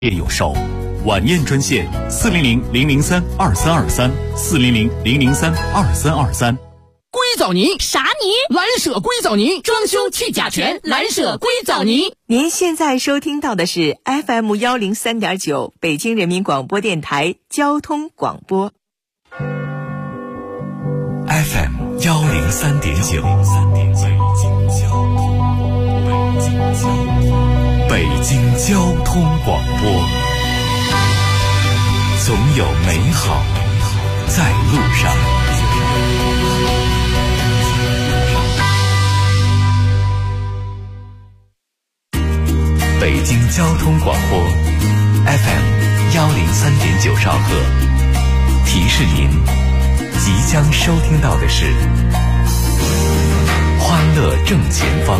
业有售，晚宴专线400-003-2323，400-003-2323。 硅藻泥啥泥？ 蓝舍硅藻泥，装修去甲醛，蓝舍硅藻泥。 您现在收听到的是 FM 103.9北京人民广播电台交通广播。 FM 103.9，北京交通广播，总有美好在路上。北京交通广播 FM 103.9兆赫，提示您即将收听到的是欢乐正前方。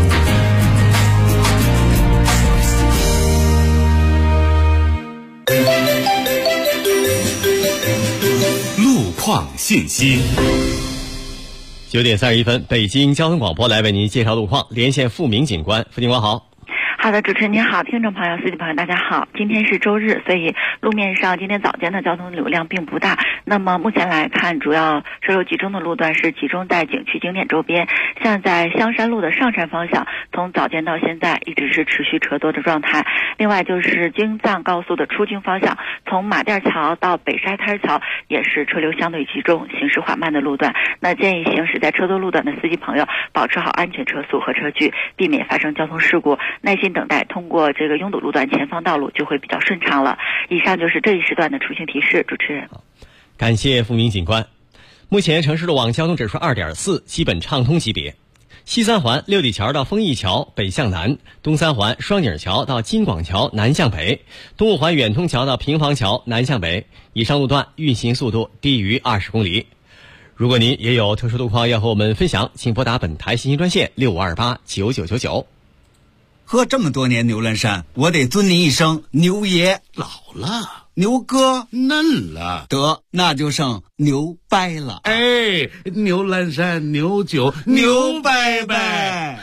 路况信息。 9点31分，北京交通广播来为您介绍路况，连线付明警官。付警官好。 好的，主持人您好，听众朋友、司机朋友大家好。今天是周日，所以路面上今天早间的交通流量并不大。那么目前来看，主要车流集中的路段是集中在景区景点周边，像在香山路的上山方向，从早间到现在一直是持续车多的状态。另外就是京藏高速的出京方向，从马甸桥到北沙滩桥也是车流相对集中、行驶缓慢的路段。那建议行驶在车多路段的司机朋友保持好安全车速和车距，避免发生交通事故，耐心等待通过这个拥堵路段前方道路就会比较顺畅了。以上就是这一时段的出行提示，主持人。 感谢付明警官。目前城市路网交通指数 2.4， 基本畅通级别。西三环六里桥到丰益桥北向南，东三环双井桥到金广桥南向北，东五环远通桥到平房桥南向北，以上路段运行速度低于20公里。如果您也有特殊路况要和我们分享，请拨打本台信息专线65289999。 喝这么多年牛栏山，我得尊您一声牛爷。 老了， 牛哥嫩了， 得那就剩牛掰了。 哎，牛栏山牛酒牛掰掰。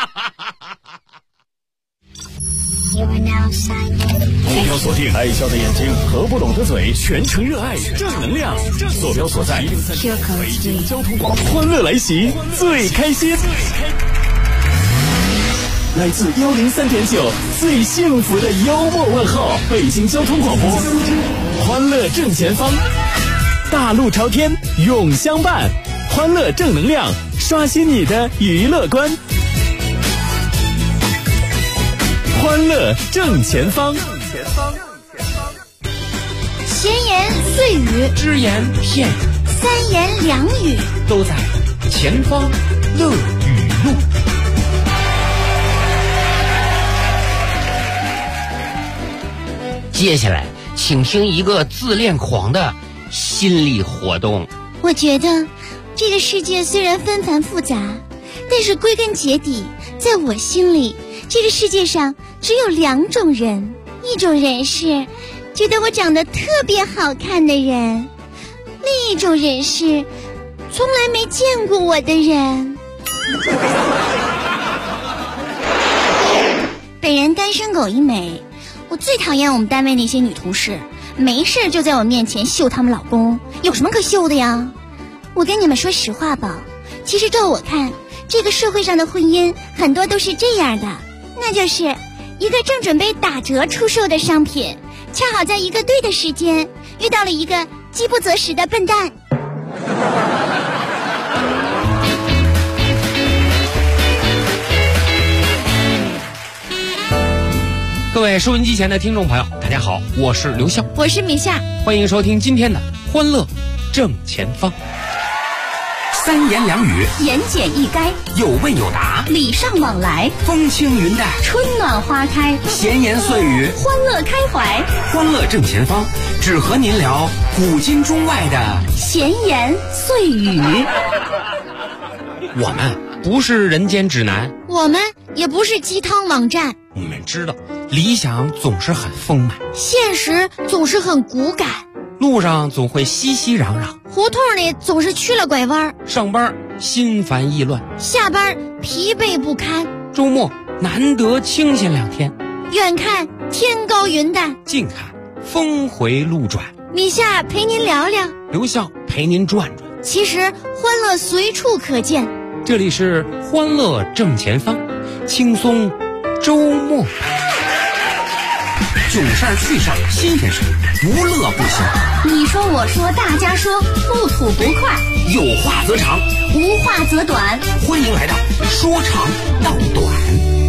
目标锁定爱笑的眼睛和不懂的嘴，全程热爱正能量。坐标所在北京交通广播，欢乐来袭，最开心。来自103.9最幸福的幽默问候，北京交通广播，欢乐正前方，大路朝天永相伴，欢乐正能量，刷新你的娱乐观，欢乐正前方。 闲言碎语， 只言片语， 三言两语， 都在前方乐语录。接下来请听一个自恋狂的心理活动。 我觉得这个世界虽然纷繁复杂，但是归根结底，在我心里，这个世界上只有2种人。一种人是觉得我长得特别好看的人，另一种人是从来没见过我的人。本人单身狗一枚。我最讨厌我们单位那些女同事，没事就在我面前秀她们老公，有什么可秀的呀？我跟你们说实话吧，其实照我看，这个社会上的婚姻很多都是这样的，那就是一个正准备打折出售的商品，恰好在一个对的时间遇到了一个饥不择食的笨蛋。 各位收音机前的听众朋友大家好，我是刘笑， 我是米夏， 欢迎收听今天的欢乐正前方。三言两语， 言简意赅， 有问有答， 礼尚往来， 风轻云淡， 春暖花开， 闲言碎语， 欢乐开怀， 欢乐正前方，只和您聊古今中外的闲言碎语。 我们不是人间指南， 我们也不是鸡汤网站， 我们知道理想总是很丰满， 现实总是很骨感， 路上总会熙熙攘攘， 胡同里总是曲了拐弯， 上班心烦意乱， 下班疲惫不堪， 周末难得清闲2天， 远看天高云淡， 近看峰回路转， 米夏陪您聊聊， 刘笑陪您转转。 其实欢乐随处可见， 这里是欢乐正前方，轻松周末版，囧事儿趣事儿新鲜事儿，无乐不行。 你说我说大家说，不吐不快， 有话则长， 无话则短。 欢迎来到说长道短。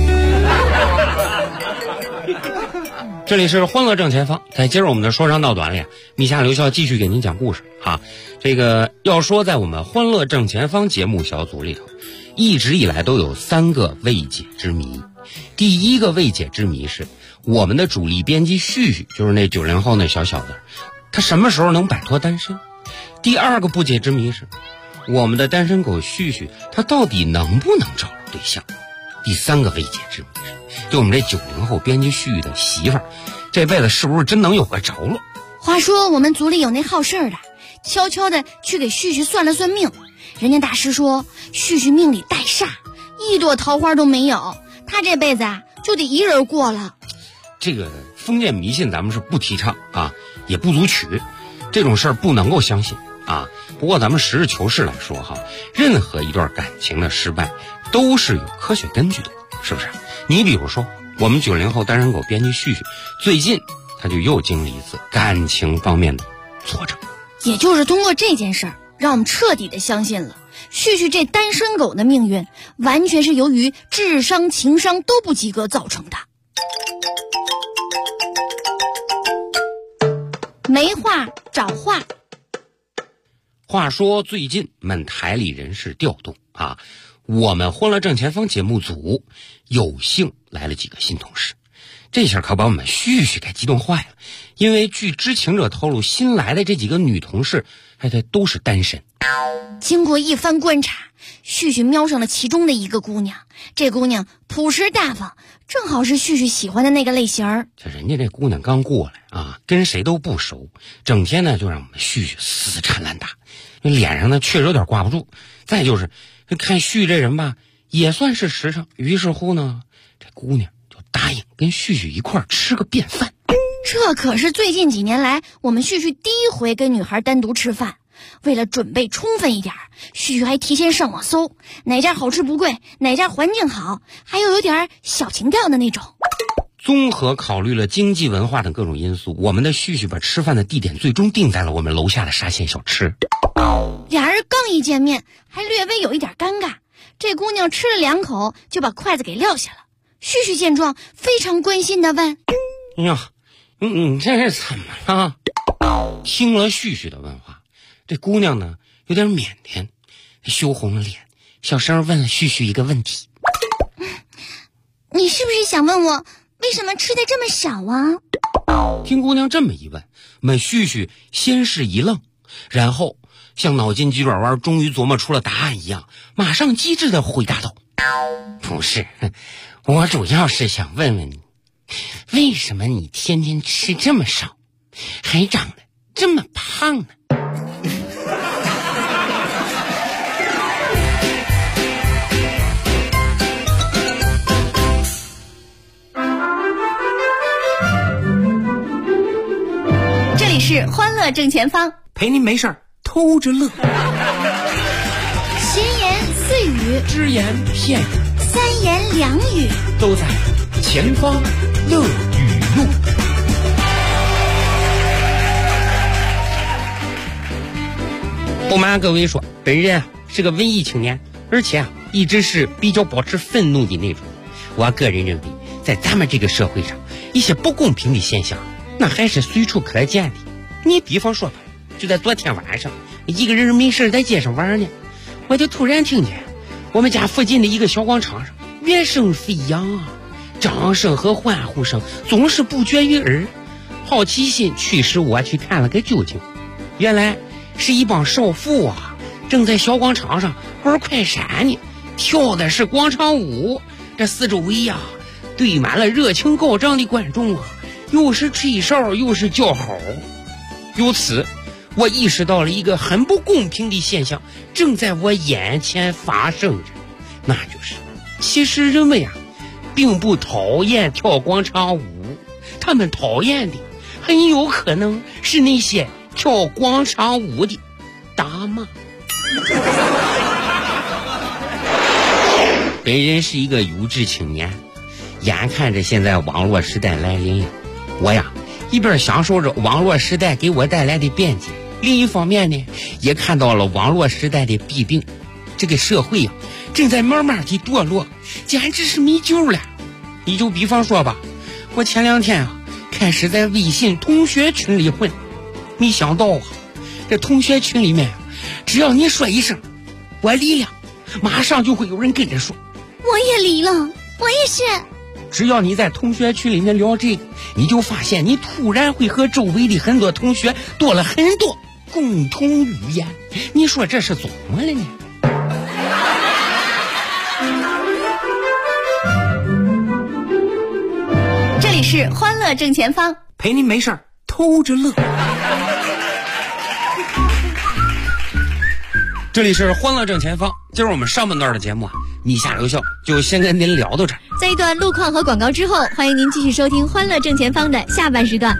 这里是欢乐正前方，在接着我们的说长道短里，米夏刘笑继续给您讲故事啊。这个要说在我们欢乐正前方节目小组里头，一直以来都有3个未解之谜。第一个未解之谜是我们的主力编辑旭旭，就是那90后那小小子，他什么时候能摆脱单身？第二个不解之谜是我们的单身狗旭旭，他到底能不能找着对象？第3个未解之谜是就我们这90后编辑旭旭的媳妇儿，这辈子是不是真能有个着落？ 话说我们组里有那好事的，悄悄的去给旭旭算了算命，人家大师说旭旭命里带煞，一朵桃花都没有，他这辈子啊就得一人过了。 这个封建迷信咱们是不提倡啊，也不足取，这种事儿不能够相信啊。不过咱们实事求是来说哈，任何一段感情的失败都是有科学根据的，是不是？你比如说我们90后单身狗编辑旭旭，最近他就又经历一次感情方面的挫折。 也就是通过这件事儿，让我们彻底的相信了旭旭这单身狗的命运完全是由于智商情商都不及格造成的。没话找话。 话说最近我们台里人事调动啊，我们欢乐正前方节目组有幸来了几个新同事，这下可把我们旭旭给激动坏了。因为据知情者透露，新来的这几个女同事都是单身。 经过一番观察，旭旭瞄上了其中的一个姑娘，这姑娘朴实大方，正好是旭旭喜欢的那个类型儿。 这人家这姑娘刚过来啊，跟谁都不熟，整天呢就让我们旭旭死缠烂打，脸上呢确实有点挂不住。再就是看旭这人吧，也算是实诚，于是乎呢，这姑娘就答应跟旭旭一块儿吃个便饭。 这可是最近几年来我们旭旭第一回跟女孩单独吃饭。为了准备充分一点，旭旭还提前上网搜哪家好吃不贵，哪家环境好，还有点小情调的那种。 综合考虑了经济文化等各种因素，我们的旭旭把吃饭的地点最终定在了我们楼下的沙县小吃。 俩人刚一见面还略微有一点尴尬，这姑娘吃了2口就把筷子给撂下了。旭旭见状非常关心地问： 哎呀，你这是怎么了？听了旭旭的问话，这姑娘呢有点腼腆，羞红了脸，小声问了旭旭一个问题： 你是不是想问我为什么吃的这么少啊？ 听姑娘这么一问，我们旭旭先是一愣，然后像脑筋急转弯终于琢磨出了答案一样，马上机智地回答道：不是，我主要是想问问你，为什么你天天吃这么少，还长得这么胖呢？ 这里是欢乐正前方， 陪您没事偷着乐， 闲言碎语， 只言片语， 三言两语， 都在前方乐语录。不瞒各位说，本人是个文艺青年，而且一直是比较保持愤怒的那种。我个人认为，在咱们这个社会上，一些不公平的现象那还是随处可见的。你比方说吧，就在昨天晚上，一个人没事在街上玩呢，我就突然听见我们家附近的一个小广场上乐声飞扬啊，掌声和欢呼声总是不绝于耳。好奇心驱使我去看了个究竟，原来是一帮少妇啊，正在小广场上玩快闪呢，跳的是广场舞。这四周围呀，堆满了热情高涨的观众啊，又是吹哨又是叫好。由此我意识到了一个很不公平的现象正在我眼前发生着，那就是其实人们呀并不讨厌跳广场舞， 他们讨厌的很有可能是那些跳广场舞的大妈。本人是一个有志青年，眼看着现在网络时代来临了，我呀一边享受着网络时代给我带来的便捷，另一方面呢也看到了网络时代的弊病。这个社会呀正在慢慢的堕落，简直是没救了。你就比方说吧，我前2天啊开始在微信同学群里混，没想到啊这同学群里面只要你说一声我离了，马上就会有人跟着说我也离了，我也是。 只要你在同学群里面聊这个，你就发现你突然会和周围的很多同学多了很多共同语言。你说这是怎么了呢？ 这里是欢乐正前方， 陪您没事儿偷着乐。 这里是欢乐正前方，今儿我们上半段的节目啊，你下留笑就先跟您聊到这儿。 在一段路况和广告之后，欢迎您继续收听欢乐正前方的下半时段。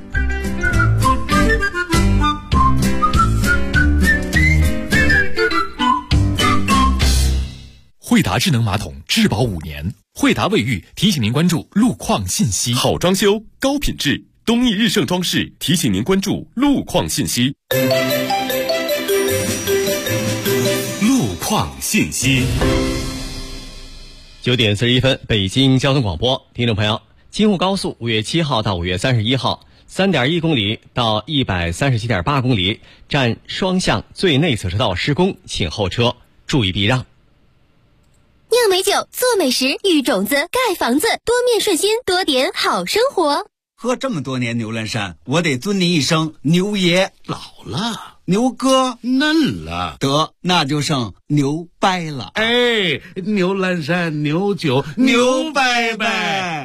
惠达智能马桶质保5年，惠达卫浴提醒您关注路况信息。 好装修，高品质，东义日盛装饰提醒您关注路况信息。路况信息。 9点41分，北京交通广播，听众朋友，京沪高速5月7号到5月31号3.1公里到137.8公里占双向最内侧车道施工，请后车注意避让。 酿美酒，做美食，育种子，盖房子，多面顺心，多点好生活。 喝这么多年牛栏山，我得尊你一声牛爷。 老了， 牛哥嫩了， 得那就剩牛掰了。 哎，牛栏山牛酒牛掰掰。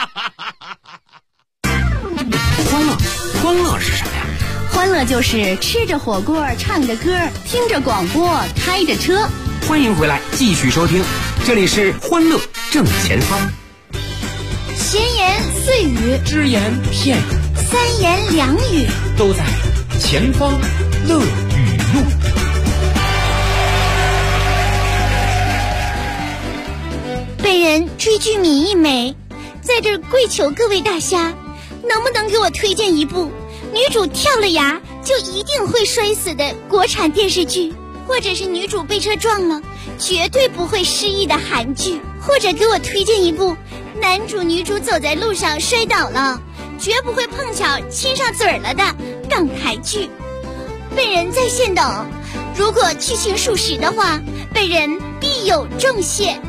欢乐是什么呀？ 欢乐就是吃着火锅，唱着歌，听着广播，开着车。 欢迎回来，继续收听，这里是欢乐正前方。 闲言碎语， 只言片语， 三言两语， 都在前方乐语录。 被人追剧迷一枚，在这儿跪求各位大侠，能不能给我推荐一部女主跳了崖就一定会摔死的国产电视剧，或者是女主被车撞了绝对不会失忆的韩剧，或者给我推荐一部男主女主走在路上摔倒了绝不会碰巧亲上嘴儿了的港台剧。被人在线等，如果剧情属实的话，被人必有重谢。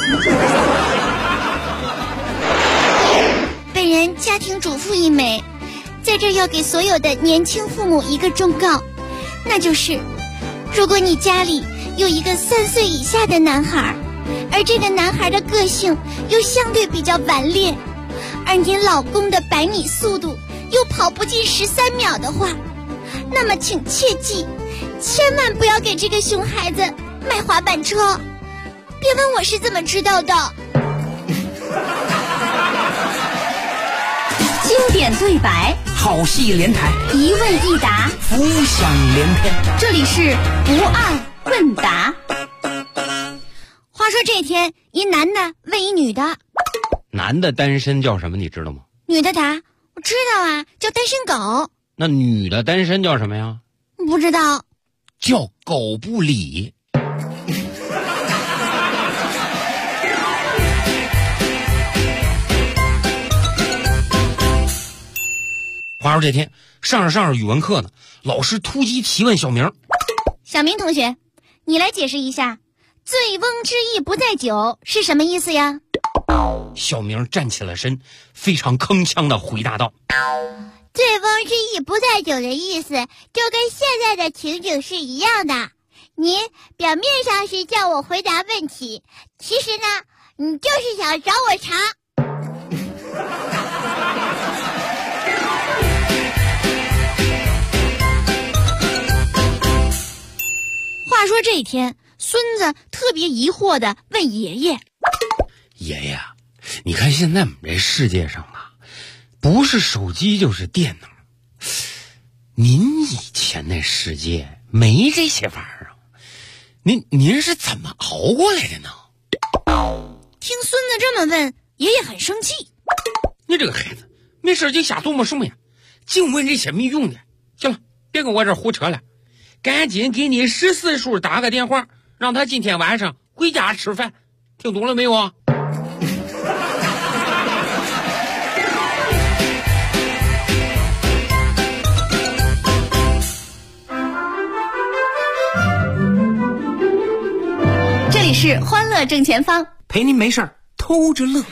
被人家庭主妇一枚，在这要给所有的年轻父母一个忠告，那就是如果你家里有一个3岁以下的男孩，而这个男孩的个性又相对比较顽劣，而您老公的100米速度又跑不进13秒的话，那么请切记，千万不要给这个熊孩子买滑板车。别问我是怎么知道的。经典对白， 好戏连台， 一问一答， 浮想联翩。 这里是不二问答。话说这天，一男的问一女的， 男的单身叫什么你知道吗？ 女的答，我知道啊，叫单身狗。 那女的单身叫什么呀？ 不知道， 叫狗不理。话说这天上着语文课呢，老师突击提问小明。 小明同学，你来解释一下醉翁之意不在酒是什么意思呀？ 小明站起了身，非常铿锵地回答道， 醉翁之意不在酒的意思就跟现在的情景是一样的，您表面上是叫我回答问题，其实呢你就是想找我茬。话说这一天，孙子特别疑惑地问爷爷， 爷爷，你看现在我们这世界上啊， 不是手机就是电脑。您以前的世界没这些玩意儿啊？您是怎么熬过来的呢？ 听孙子这么问，爷爷很生气。 你这个孩子，没事就瞎琢磨什么呀？净问这些没用的。行了，别跟我这胡扯了，赶紧给你14叔打个电话，让他今天晚上回家吃饭。听懂了没有啊？ 这里是欢乐正前方， 陪您没事儿偷着乐。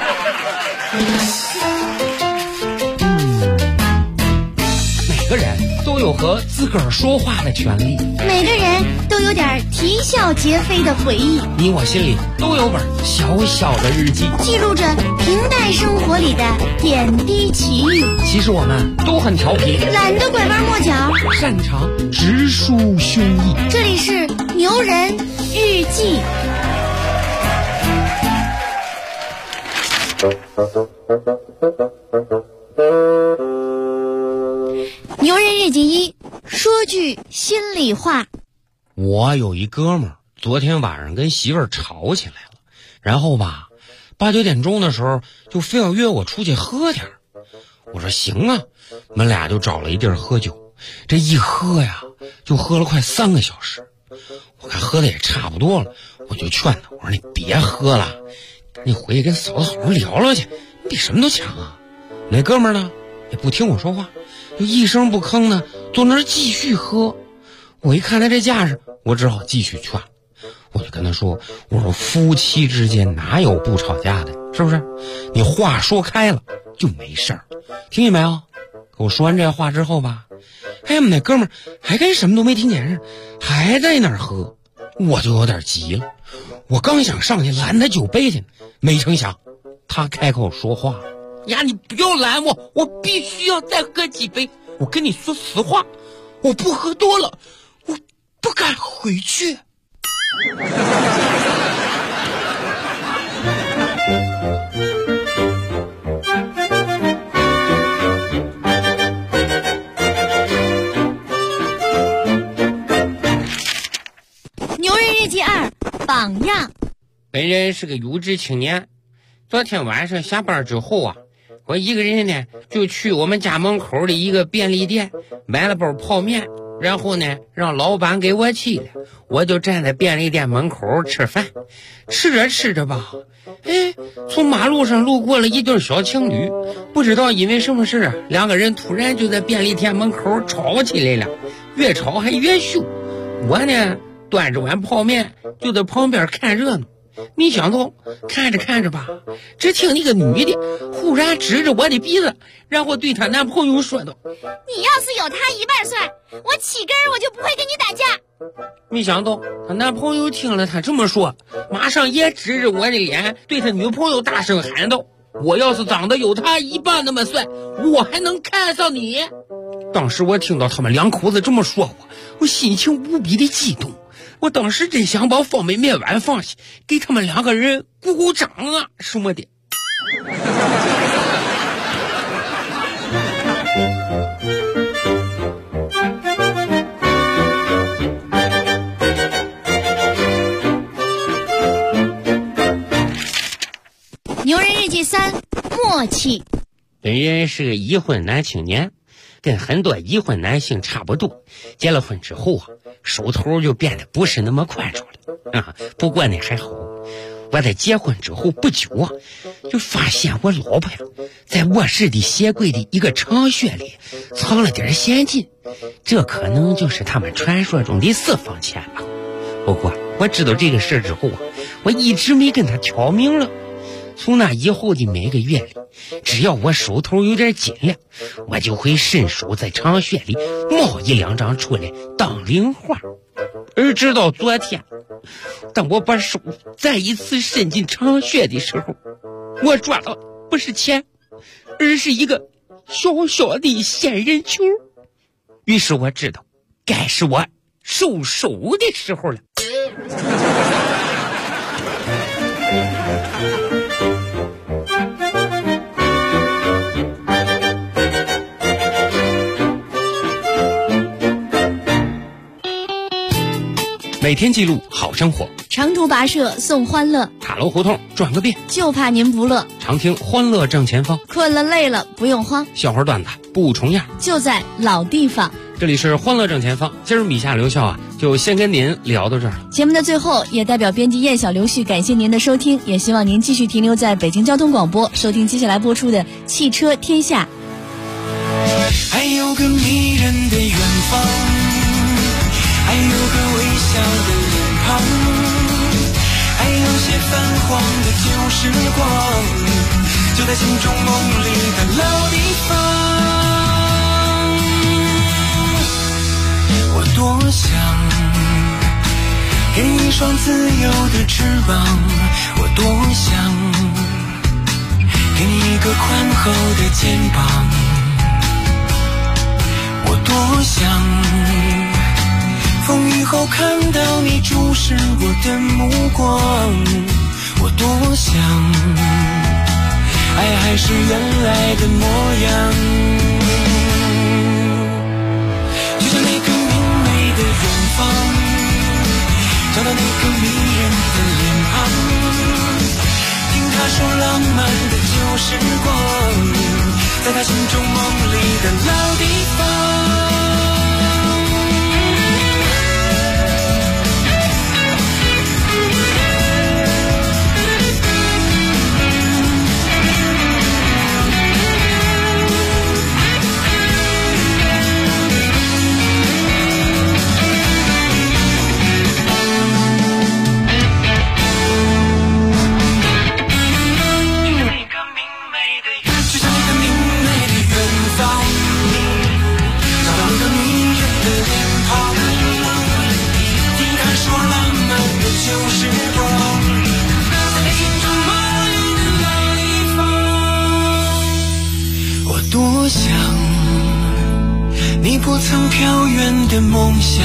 每个人都有和自个儿说话的权利， 每个人都有点啼笑皆非的回忆， 你我心里都有本小小的日记， 记录着平淡生活里的点滴奇遇。 其实我们都很调皮， 懒得拐弯抹角， 擅长直抒胸臆。 这里是牛人日记。牛人日记1，说句心里话。 我有一哥们儿，昨天晚上跟媳妇儿吵起来了，然后吧，8、9点钟的时候就非要约我出去喝点儿。我说行啊，我们俩就找了一地儿喝酒。这一喝呀，就喝了快3个小时。我看喝的也差不多了，我就劝他，我说你别喝了，你回去跟嫂子好好聊聊去，你比什么都强啊。那哥们儿呢也不听我说话，就一声不吭的坐那儿继续喝。我一看他这架势，我只好继续劝。我就跟他说，我说夫妻之间哪有不吵架的，是不是？你话说开了就没事儿，听见没有？可我说完这话之后吧，我们那哥们儿还跟什么都没听见似的，还在那儿喝。我就有点急了，我刚想上去拦他酒杯去，没成想他开口说话呀，你不要拦我，我必须要再喝几杯。我跟你说实话，我不喝多了，我不敢回去。 牛人日记2，榜样。 本人是个有志青年，昨天晚上下班之后啊，我一个人呢就去我们家门口的一个便利店买了包泡面，然后呢让老板给我去了。我就站在便利店门口吃饭，吃着吃着吧，从马路上路过了一对小情侣，不知道因为什么事啊，两个人突然就在便利店门口吵起来了，越吵还越凶。我呢端着碗泡面就在旁边看热闹，没想到看着看着吧，只听那个女的忽然指着我的鼻子，然后对她男朋友说道：“ 你要是有他1半帅，我起根我就不会跟你打架。” 没想到她男朋友听了她这么说，马上也指着我的脸对他女朋友大声喊道：“我要是长得有他1半那么帅，我还能看上你？”当时我听到他们两口子这么说我心情无比的激动。我当时真想把方便面碗放下，给他们两个人鼓鼓掌啊什么的。 牛人日记3，默契。 本人是个已婚男青年，跟很多已婚男性差不多，结了婚之后啊，手头就变得不是那么宽敞了啊。不过呢还好，我在结婚之后不久啊，就发现我老婆呀在卧室的鞋柜的一个长靴里藏了点现金，这可能就是他们传说中的私房钱吧。不过我知道这个事之后啊，我一直没跟他挑明了。从那以后的每个月里，只要我手头有点斤两，我就会伸手在长靴里冒1、2张出来当零花。而直到昨天，当我把手再一次伸进长靴的时候，我抓到不是钱，而是一个小小的仙人球。于是我知道该是我收手的时候了。 每天记录好生活， 长途跋涉送欢乐， 塔楼胡同转个遍， 就怕您不乐。 常听欢乐正前方， 困了累了不用慌， 笑话段子不重样， 就在老地方。 这里是欢乐正前方，今儿米夏刘笑就先跟您聊到这儿。 节目的最后，也代表编辑燕小刘旭感谢您的收听，也希望您继续停留在北京交通广播，收听接下来播出的《汽车天下》。 还有个迷人的远方，还有个微笑的脸庞，还有些泛黄的旧时光，就在心中梦里的老地方。我多想给你一双自由的翅膀，我多想给你一个宽厚的肩膀，我多想风雨后看到你注视我的目光，我多想爱还是原来的模样，就像那个明媚的远方，找到那个迷人的脸庞，听他说浪漫的旧时光，在他心中梦里的老地方。多想你不曾飘远的梦想，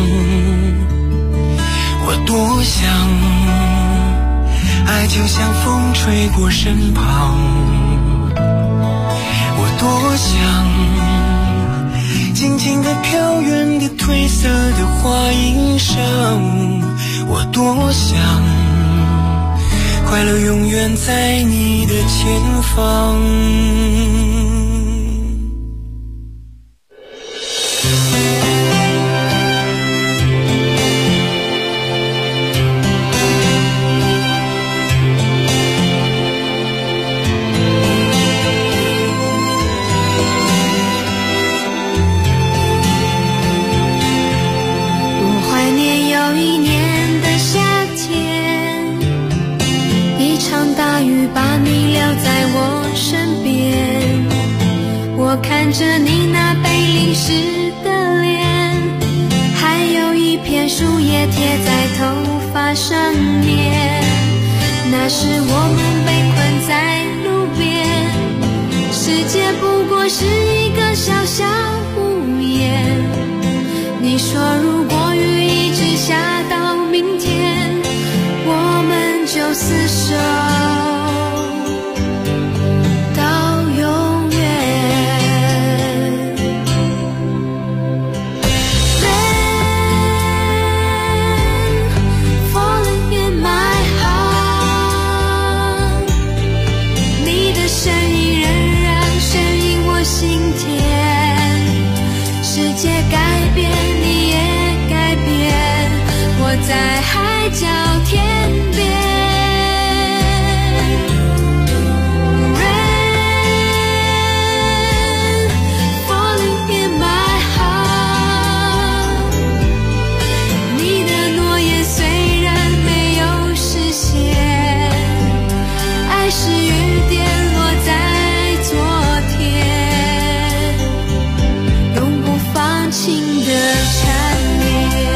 我多想爱就像风吹过身旁，我多想静静地飘远的褪色的花衣裳，我多想快乐永远在你的前方。 看着你那被淋湿的脸，还有一片树叶贴在头发上面，那时我们被困在路边，世界不过是一个小小屋檐，你说如果雨一直下到明天，我们就厮守在海角天边 Rain falling in my heart， 你的诺言虽然没有实现，爱是雨点落在昨天，永不放晴的缠绵。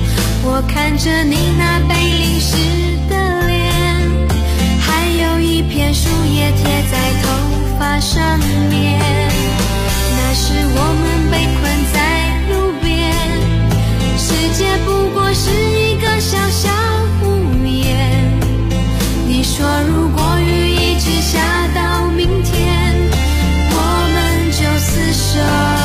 看着你那被淋湿的脸，还有一片树叶贴在头发上面。那时我们被困在路边，世界不过是一个小小屋檐。你说如果雨一直下到明天，我们就厮守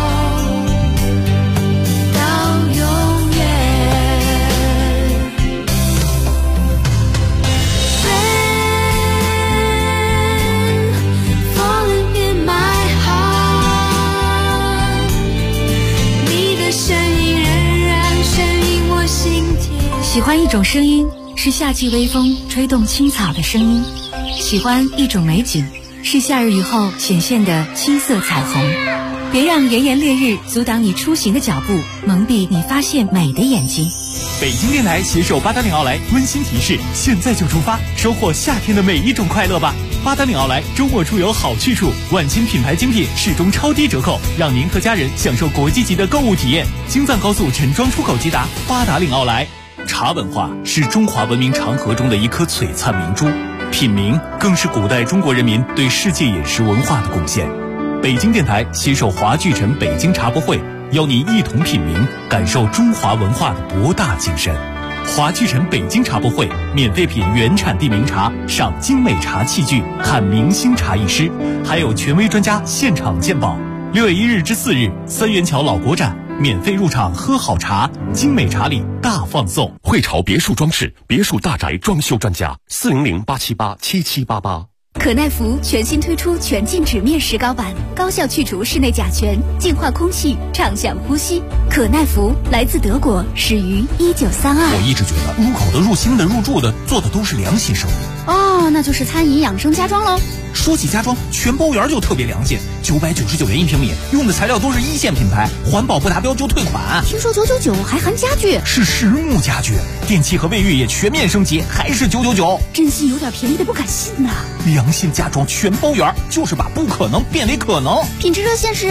喜欢一种声音，是夏季微风吹动青草的声音；喜欢一种美景，是夏日雨后显现的青色彩虹。别让炎炎烈日阻挡你出行的脚步，蒙蔽你发现美的眼睛。 北京电台携手八达岭奥莱温馨提示：现在就出发，收获夏天的每一种快乐吧！八达岭奥莱周末出游好去处，万千品牌精品适中超低折扣，让您和家人享受国际级的购物体验。京藏高速陈庄出口直达八达岭奥莱。茶文化是中华文明长河中的一颗璀璨明珠，品茗更是古代中国人民对世界饮食文化的贡献。北京电台携手华聚城北京茶博会，邀您一同品茗，感受中华文化的博大精深。华聚城北京茶博会，免费品原产地名茶，赏精美茶器具，看明星茶艺师，还有权威专家现场鉴宝。6月1日至4日，三元桥老国展，免费入场喝好茶，精美茶礼大放送。 汇潮别墅装饰，别墅大宅装修专家，400-878-7788。 可耐福全新推出全净纸面石膏版，高效去除室内甲醛，净化空气，畅享呼吸。可耐福来自德国，始于1932。 我一直觉得入口的、入心的、入住的，做的都是良心生意。 哦，那就是餐饮养生家装喽。 说起家装，全包园就特别良心，999元1平米，用的材料都是一线品牌，环保不达标就退款。 听说999还含家具， 是实木家具，电器和卫浴也全面升级，还是999。 真心有点便宜的不敢信呐。 良心家装全包园，就是把不可能变为可能。 品质热线是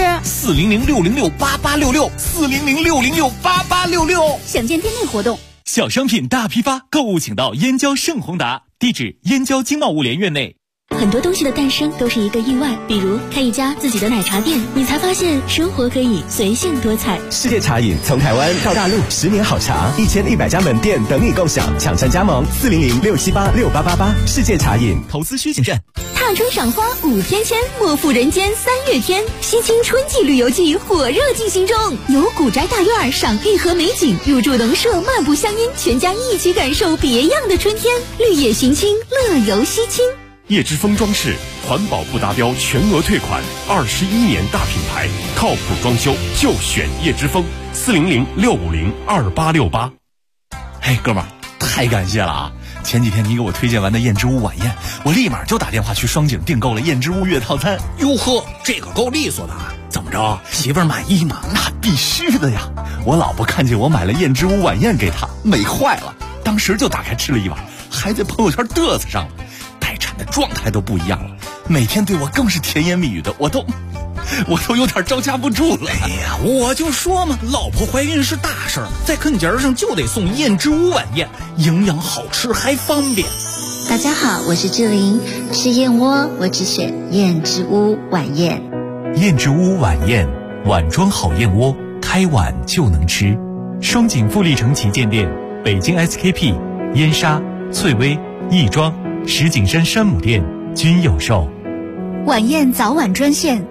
400-606-8866，400-606-8866。 想见店内活动。 小商品大批发，购物请到燕郊盛宏达，地址燕郊经贸物联院内。 很多东西的诞生都是一个意外，比如开一家自己的奶茶店，你才发现生活可以随性多彩。 世界茶饮从台湾到大陆，10年好茶，1100家门店等你共享，抢占加盟400-678-6888。世界茶饮， 投资需谨慎。 踏春赏花5天签，莫负人间3月天。西青春季旅游季火热进行中，游古宅大院，赏玉河美景，入住农舍，漫步乡音，全家一起感受别样的春天。绿野寻亲，乐游西青。 叶之峰装饰，环保不达标全额退款，21年大品牌，靠谱装修就选叶之峰，400-650-2868。 嘿，哥们儿，太感谢了啊！前几天你给我推荐完的燕之屋晚宴，我立马就打电话去双井订购了燕之屋月套餐。哟呵，这个够利索的啊！怎么着，媳妇儿满意吗？那必须的呀！我老婆看见我买了燕之屋晚宴给她，美坏了，当时就打开吃了一碗，还在朋友圈嘚瑟上了。待产的状态都不一样了，每天对我更是甜言蜜语的，我都有点招架不住了。哎呀，我就说嘛，老婆怀孕是大事儿，在啃节上就得送燕之屋晚宴，营养好吃还方便。 大家好，我是志玲，吃燕窝我只选燕之屋晚宴。 燕之屋晚宴，碗装好燕窝，开碗就能吃。双井富力城旗舰店，北京 SKP、燕莎、翠微、亦庄、石景山山姆店均有售。 晚宴早晚专线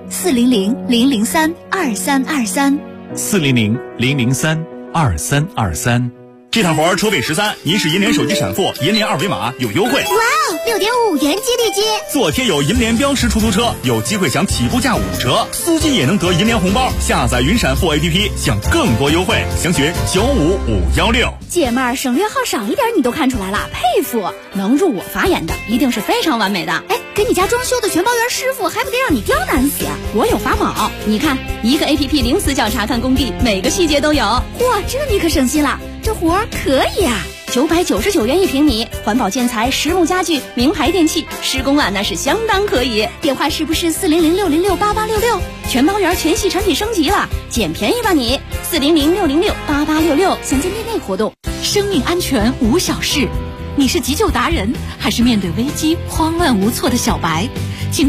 400-003-2323 400-003-2323。这趟活抽北13，您是银联手机闪付，银联二维码有优惠。 哇哦，6.5元激励金！ 做贴有银联标识出租车，有机会享起步价5折，司机也能得银联红包。下载云闪付 APP，享更多优惠。详询95516。 姐妹儿，省略号少一点你都看出来了，佩服！能入我法眼的，一定是非常完美的。哎，给你家装修的全包圆师傅，还不得让你刁难死？我有法宝，你看，一个 APP 零死角查看工地，每个细节都有。嚯，这你可省心了。这活儿可以啊，999元1平米，环保建材、实木家具、名牌电器，施工啊那是相当可以。电话是不是400-606-8866？全包圆全系产品升级了，捡便宜吧你！400-606-8866，详见店内活动。 生命安全无小事， 你是急救达人，还是面对危机慌乱无措的小白？请